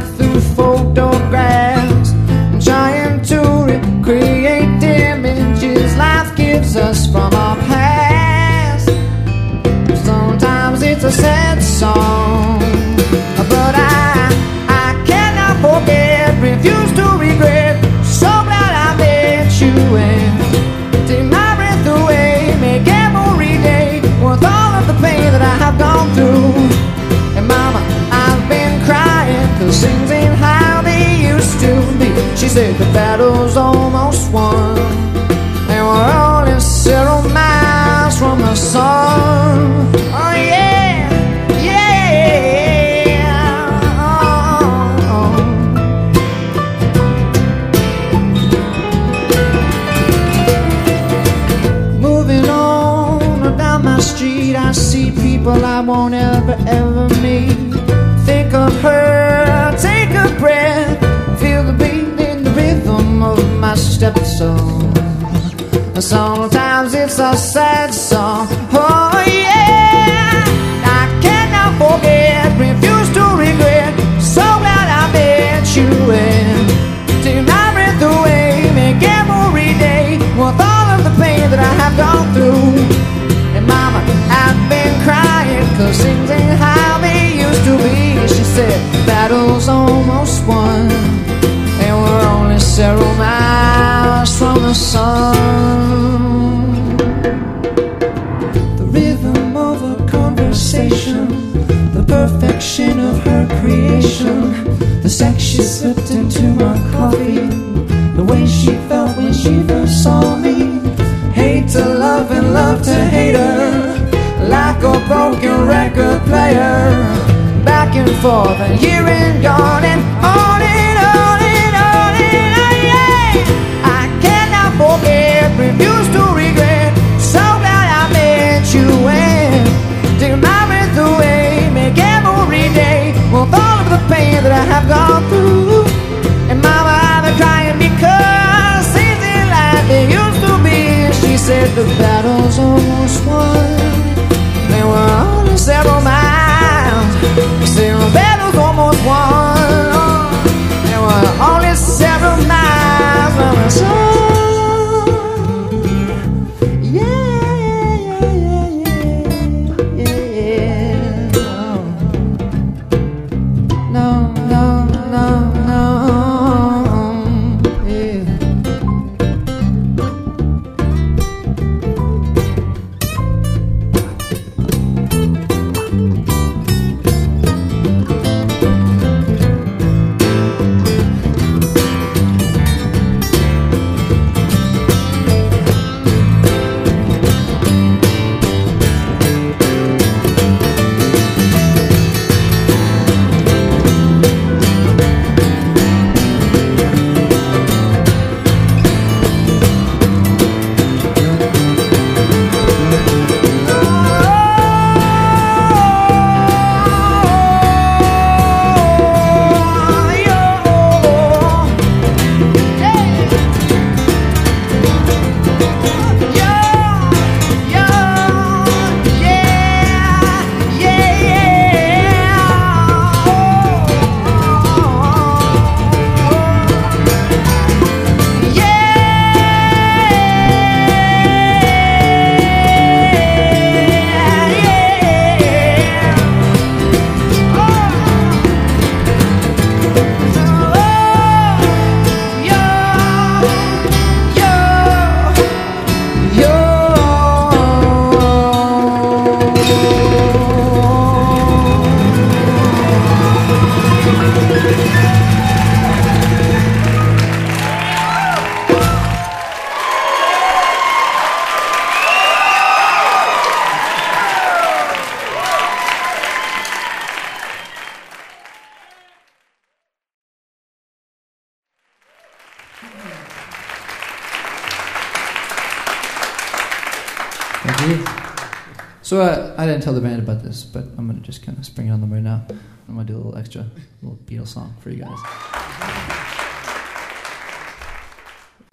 through photographs, trying to recreate images life gives us from our past. Sometimes it's a sad song, but I cannot forget, refuse to regret. So glad I met you and take my breath away, make every day worth all of the pain that I have gone through. And mama, I've been crying 'cause things ain't how they used to be. She said the battle's almost won, and we're only several miles from the sun. Oh yeah, yeah. Moving on down my street, I see people I won't ever meet. Think of her, take a breath, feel the beat in the rhythm of my steps song. Sometimes it's a sad song. Oh yeah, I cannot forget, refuse to regret. So glad I met you and take my breath away, make every day worth all of the pain that I have gone through. And mama, I've been crying 'cause things ain't how they used to be. She said, battle's almost won, and we're only several miles from the sun. The rhythm of a conversation, the perfection of her creation, the sex she slipped into my coffee, the way she felt when she first saw me. Hate to love and love to hate her, like a broken record player, back and forth and here and gone and on and on and on and on, yeah. I cannot forget, refuse to regret. So glad I met you and take my breath away, make every day worth all of the pain that I have gone through. And mama, I've been crying because things ain't like they used to be. She said the battle's almost won, and we're only several miles. Say the battle's almost won, and we're only several miles from the sun. So I didn't tell the band about this, but I'm going to just kind of spring it on them right now. I'm going to do a little extra, little Beatles song for you guys.